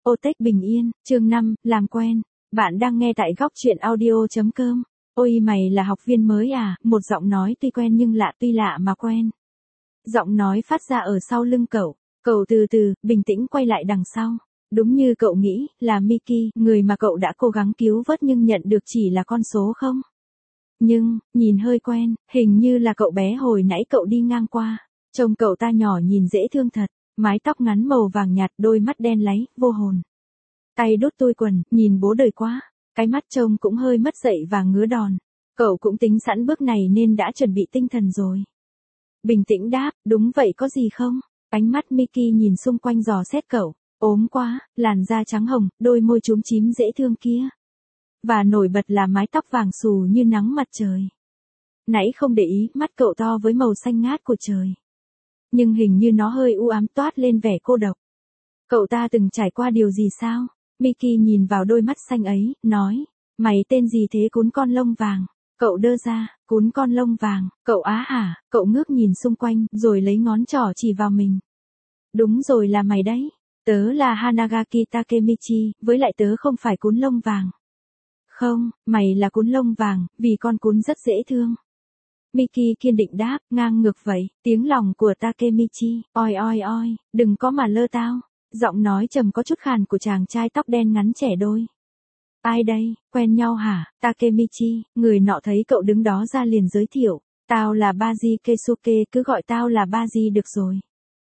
Ô Tech Bình Yên, chương 5, làm quen. Bạn đang nghe tại góc truyện audio.com. Ôi mày là học viên mới à? Một giọng nói tuy quen nhưng tuy lạ mà quen. Giọng nói phát ra ở sau lưng cậu. Cậu từ từ, bình tĩnh quay lại đằng sau. Đúng như cậu nghĩ, là Mickey, người mà cậu đã cố gắng cứu vớt nhưng nhận được chỉ là con số không? Nhưng, nhìn hơi quen, hình như là cậu bé hồi nãy cậu đi ngang qua. Trông cậu ta nhỏ nhìn dễ thương thật. Mái tóc ngắn màu vàng nhạt, đôi mắt đen láy, vô hồn. Tay đút túi quần, nhìn bố đời quá. Cái mắt trông cũng hơi mất dậy và ngứa đòn. Cậu cũng tính sẵn bước này nên đã chuẩn bị tinh thần rồi. Bình tĩnh đáp, đúng vậy có gì không? Ánh mắt Mickey nhìn xung quanh dò xét cậu. Ốm quá, làn da trắng hồng, đôi môi chúm chím dễ thương kia. Và nổi bật là mái tóc vàng xù như nắng mặt trời. Nãy không để ý, mắt cậu to với màu xanh ngát của trời. Nhưng hình như nó hơi u ám toát lên vẻ cô độc. Cậu ta từng trải qua điều gì sao? Mickey nhìn vào đôi mắt xanh ấy, nói, mày tên gì thế cún con lông vàng? Cậu đơ ra, cún con lông vàng, cậu á hả? Cậu ngước nhìn xung quanh, rồi lấy ngón trỏ chỉ vào mình. Đúng rồi là mày đấy. Tớ là Hanagaki Takemichi, với lại tớ không phải cún lông vàng. Không, mày là cún lông vàng, vì con cún rất dễ thương. Mickey kiên định đáp, ngang ngược vậy, tiếng lòng của Takemichi, oi oi oi, đừng có mà lơ tao. Giọng nói trầm có chút khàn của chàng trai tóc đen ngắn trẻ đôi. Ai đây, quen nhau hả? Takemichi, người nọ thấy cậu đứng đó ra liền giới thiệu. Tao là Baji Keisuke, cứ gọi tao là Baji được rồi.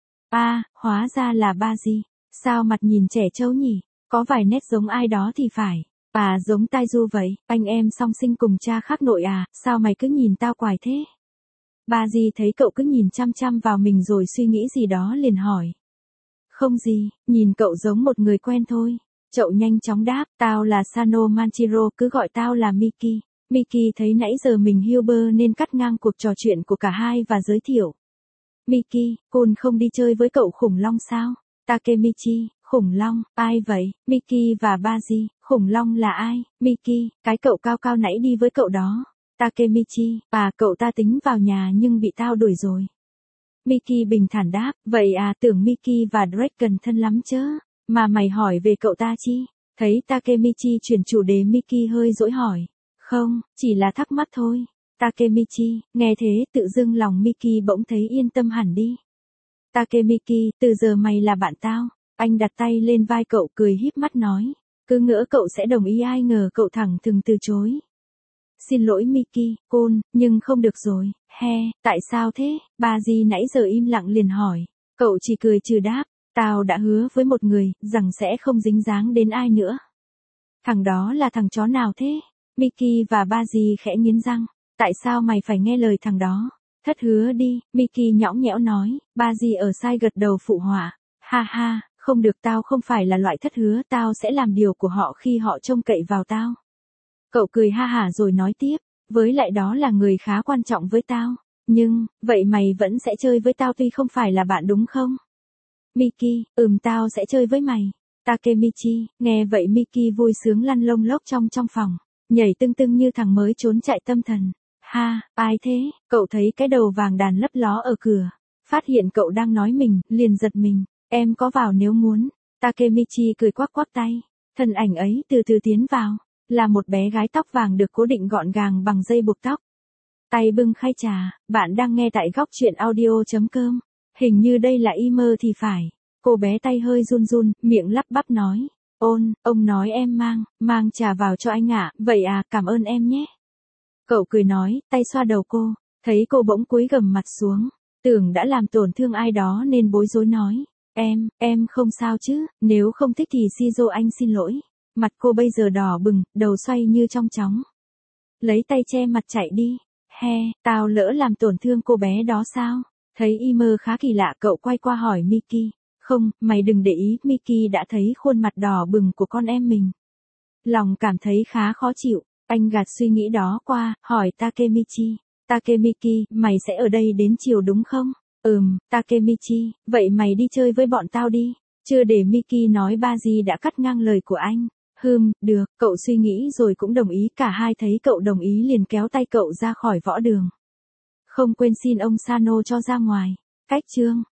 Hóa ra là Baji. Sao mặt nhìn trẻ trâu nhỉ? Có vài nét giống ai đó thì phải. Giống Taiju vậy, anh em song sinh cùng cha khác nội à, sao mày cứ nhìn tao quài thế? Baji thấy cậu cứ nhìn chăm chăm vào mình rồi suy nghĩ gì đó liền hỏi. Không gì, nhìn cậu giống một người quen thôi. Cậu nhanh chóng đáp, tao là Sano Manchiro, cứ gọi tao là Mickey. Mickey thấy nãy giờ mình hiu bơ nên cắt ngang cuộc trò chuyện của cả hai và giới thiệu. Mickey, Kun không đi chơi với cậu khủng long sao? Takemichi, khủng long, ai vậy? Mickey và Baji, khủng long là ai? Mickey, cái cậu cao cao nãy đi với cậu đó. Takemichi, cậu ta tính vào nhà nhưng bị tao đuổi rồi. Mickey bình thản đáp, vậy à, tưởng Mickey và Dragon thân lắm chứ, mà mày hỏi về cậu ta chi? Thấy Takemichi chuyển chủ đề Mickey hơi dỗi hỏi, không, chỉ là thắc mắc thôi. Takemichi, nghe thế tự dưng lòng Mickey bỗng thấy yên tâm hẳn đi. Takemichi, từ giờ mày là bạn tao. Anh đặt tay lên vai cậu cười híp mắt nói, cứ ngỡ cậu sẽ đồng ý ai ngờ cậu thẳng thừng từ chối. Xin lỗi Mickey, Kun, nhưng không được rồi. Tại sao thế? Baji nãy giờ im lặng liền hỏi. Cậu chỉ cười trừ đáp, tao đã hứa với một người, rằng sẽ không dính dáng đến ai nữa. Thằng đó là thằng chó nào thế? Mickey và Baji khẽ nghiến răng. Tại sao mày phải nghe lời thằng đó? Thất hứa đi, Mickey nhõng nhẽo nói. Baji ở sai gật đầu phụ họa. Ha, không được, tao không phải là loại thất hứa, tao sẽ làm điều của họ khi họ trông cậy vào tao. Cậu cười ha hả rồi nói tiếp, với lại đó là người khá quan trọng với tao. Nhưng, vậy mày vẫn sẽ chơi với tao tuy không phải là bạn đúng không? Mickey, tao sẽ chơi với mày. Takemichi, nghe vậy Mickey vui sướng lăn lông lốc trong phòng, nhảy tưng tưng như thằng mới trốn chạy tâm thần. Ai thế? Cậu thấy cái đầu vàng đàn lấp ló ở cửa. Phát hiện cậu đang nói mình, liền giật mình. Em có vào nếu muốn. Takemichi cười quắc quắc tay. Thân ảnh ấy từ từ tiến vào. Là một bé gái tóc vàng được cố định gọn gàng bằng dây buộc tóc. Tay bưng khay trà, bạn đang nghe tại góc truyện audio.com. Hình như đây là Imer thì phải. Cô bé tay hơi run run, miệng lắp bắp nói. Ông nói em mang trà vào cho anh ạ, vậy à, cảm ơn em nhé. Cậu cười nói, tay xoa đầu cô, thấy cô bỗng cúi gằm mặt xuống, tưởng đã làm tổn thương ai đó nên bối rối nói. Em không sao chứ, nếu không thích thì Shizo anh xin lỗi. Mặt cô bây giờ đỏ bừng, đầu xoay như trong chóng. Lấy tay che mặt chạy đi. Tao lỡ làm tổn thương cô bé đó sao? Thấy Imer khá kỳ lạ cậu quay qua hỏi Mickey. Không, mày đừng để ý, Mickey đã thấy khuôn mặt đỏ bừng của con em mình. Lòng cảm thấy khá khó chịu, anh gạt suy nghĩ đó qua, hỏi Takemichi. Takemichi, mày sẽ ở đây đến chiều đúng không? Takemichi, vậy mày đi chơi với bọn tao đi. Chưa để Mickey nói Baji đã cắt ngang lời của anh. Được, cậu suy nghĩ rồi cũng đồng ý, cả hai thấy cậu đồng ý liền kéo tay cậu ra khỏi võ đường. Không quên xin ông Sano cho ra ngoài. Cách chương